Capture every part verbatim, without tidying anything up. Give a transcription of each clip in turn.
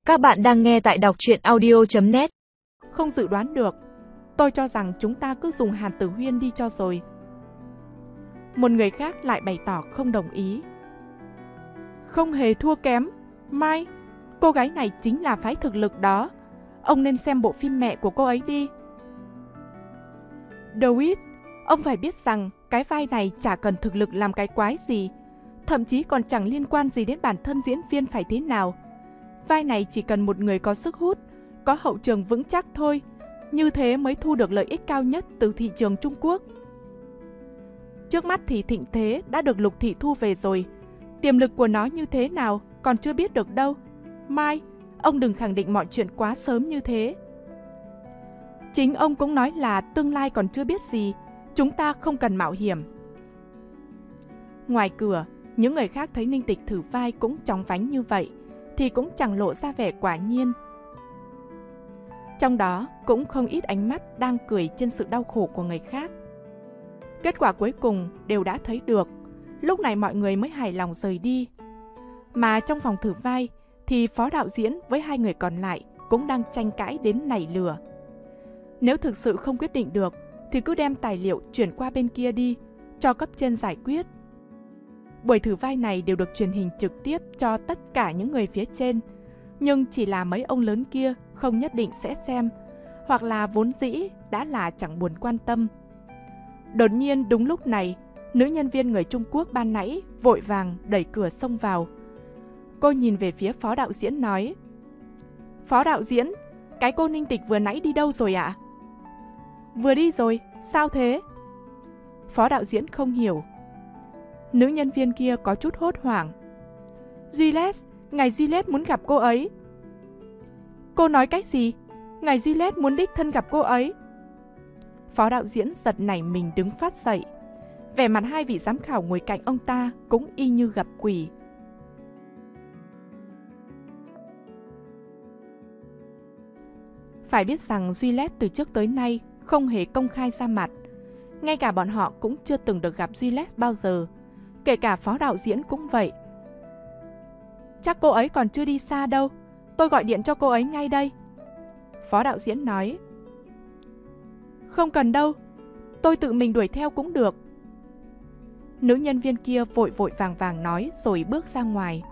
Các bạn đang nghe tại đọc truyện audio chấm net. Không dự đoán được. Tôi cho rằng chúng ta cứ dùng Hàn Tử Huyên đi cho rồi. Một người khác lại bày tỏ không đồng ý. Không hề thua kém. Mai, cô gái này chính là phái thực lực đó. Ông nên xem bộ phim mẹ của cô ấy đi. David, ông phải biết rằng cái vai này chả cần thực lực làm cái quái gì. Thậm chí còn chẳng liên quan gì đến bản thân diễn viên phải thế nào. Vai này chỉ cần một người có sức hút, có hậu trường vững chắc thôi. Như thế mới thu được lợi ích cao nhất từ thị trường Trung Quốc. Trước mắt thì Thịnh Thế đã được Lục Thị thu về rồi. Tiềm lực của nó như thế nào còn chưa biết được đâu. Mai, ông đừng khẳng định mọi chuyện quá sớm như thế. Chính ông cũng nói là tương lai còn chưa biết gì, chúng ta không cần mạo hiểm. Ngoài cửa, những người khác thấy Ninh Tịch thử vai cũng chóng vánh như vậy, thì cũng chẳng lộ ra vẻ quả nhiên. Trong đó cũng không ít ánh mắt đang cười trên sự đau khổ của người khác. Kết quả cuối cùng đều đã thấy được, lúc này mọi người mới hài lòng rời đi. Mà trong phòng thử vai thì phó đạo diễn với hai người còn lại cũng đang tranh cãi đến nảy lửa. Nếu thực sự không quyết định được thì cứ đem tài liệu chuyển qua bên kia đi, cho cấp trên giải quyết. Buổi thử vai này đều được truyền hình trực tiếp cho tất cả những người phía trên, nhưng chỉ là mấy ông lớn kia không nhất định sẽ xem, hoặc là vốn dĩ đã là chẳng buồn quan tâm. Đột nhiên đúng lúc này, nữ nhân viên người Trung Quốc ban nãy vội vàng đẩy cửa xông vào. Cô nhìn về phía phó đạo diễn nói: Phó đạo diễn, cái cô Ninh Tịch vừa nãy đi đâu rồi ạ? Vừa đi rồi, sao thế? Phó đạo diễn không hiểu. Nữ nhân viên kia có chút hốt hoảng. Juliet, ngài Juliet muốn gặp cô ấy. Cô nói cách gì? Ngài Juliet muốn đích thân gặp cô ấy. Phó đạo diễn giật nảy mình đứng phát dậy. Vẻ mặt hai vị giám khảo ngồi cạnh ông ta cũng y như gặp quỷ. Phải biết rằng Juliet từ trước tới nay không hề công khai ra mặt. Ngay cả bọn họ cũng chưa từng được gặp Juliet bao giờ. Kể cả phó đạo diễn cũng vậy. Chắc cô ấy còn chưa đi xa đâu. Tôi gọi điện cho cô ấy ngay đây. Phó đạo diễn nói. Không cần đâu, tôi tự mình đuổi theo cũng được. Nữ nhân viên kia vội vội vàng vàng nói rồi bước ra ngoài.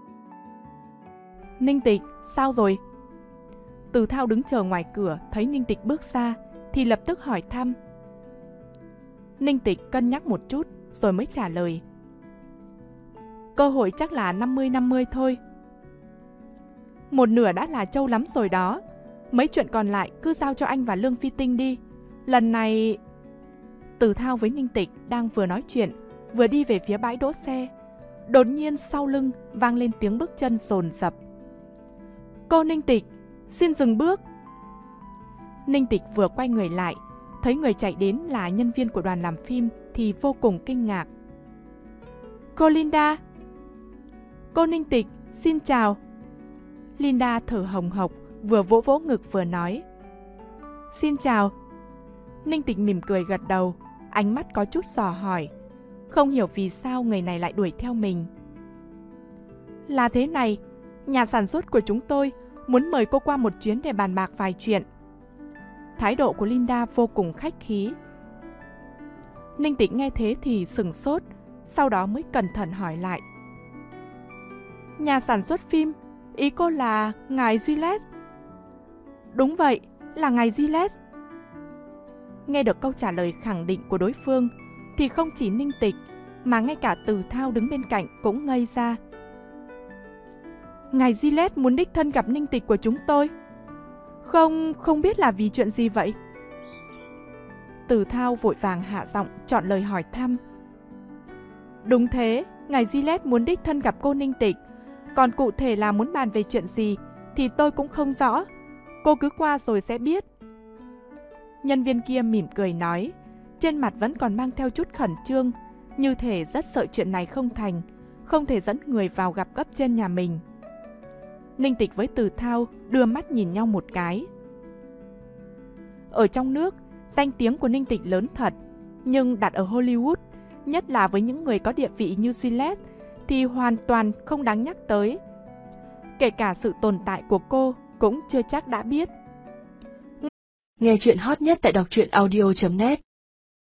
Ninh Tịch, sao rồi? Từ Thao đứng chờ ngoài cửa thấy Ninh Tịch bước ra thì lập tức hỏi thăm. Ninh Tịch cân nhắc một chút rồi mới trả lời. Cơ hội chắc là năm mươi năm mươi thôi. Một nửa đã là trâu lắm rồi đó. Mấy chuyện còn lại cứ giao cho anh và Lương Phi Tinh đi. Lần này... Từ Thao với Ninh Tịch đang vừa nói chuyện, vừa đi về phía bãi đỗ xe. Đột nhiên sau lưng vang lên tiếng bước chân dồn dập. Cô Ninh Tịch, xin dừng bước. Ninh Tịch vừa quay người lại, thấy người chạy đến là nhân viên của đoàn làm phim thì vô cùng kinh ngạc. Cô Linda. Cô Ninh Tịch, xin chào. Linda thở hồng hộc, vừa vỗ vỗ ngực vừa nói. Xin chào. Ninh Tịch mỉm cười gật đầu, ánh mắt có chút dò hỏi. Không hiểu vì sao người này lại đuổi theo mình. Là thế này, nhà sản xuất của chúng tôi muốn mời cô qua một chuyến để bàn bạc vài chuyện. Thái độ của Linda vô cùng khách khí. Ninh Tịch nghe thế thì sửng sốt, sau đó mới cẩn thận hỏi lại. Nhà sản xuất phim, ý cô là ngài Juliet? Đúng vậy, là ngài Juliet. Nghe được câu trả lời khẳng định của đối phương thì không chỉ Ninh Tịch mà ngay cả Từ Thao đứng bên cạnh cũng ngây ra. Ngài Juliet muốn đích thân gặp Ninh Tịch của chúng tôi. Không, không biết là vì chuyện gì vậy? Từ Thao vội vàng hạ giọng chọn lời hỏi thăm. Đúng thế, ngài Juliet muốn đích thân gặp cô Ninh Tịch. Còn cụ thể là muốn bàn về chuyện gì thì tôi cũng không rõ. Cô cứ qua rồi sẽ biết. Nhân viên kia mỉm cười nói, trên mặt vẫn còn mang theo chút khẩn trương, như thể rất sợ chuyện này không thành, không thể dẫn người vào gặp cấp trên nhà mình. Ninh Tịch với Từ Thao đưa mắt nhìn nhau một cái. Ở trong nước, danh tiếng của Ninh Tịch lớn thật, nhưng đặt ở Hollywood, nhất là với những người có địa vị như Juliet, thì hoàn toàn không đáng nhắc tới. kể cả sự tồn tại của cô cũng chưa chắc đã biết. Nghe chuyện hot nhất tại đọc truyện audio chấm net.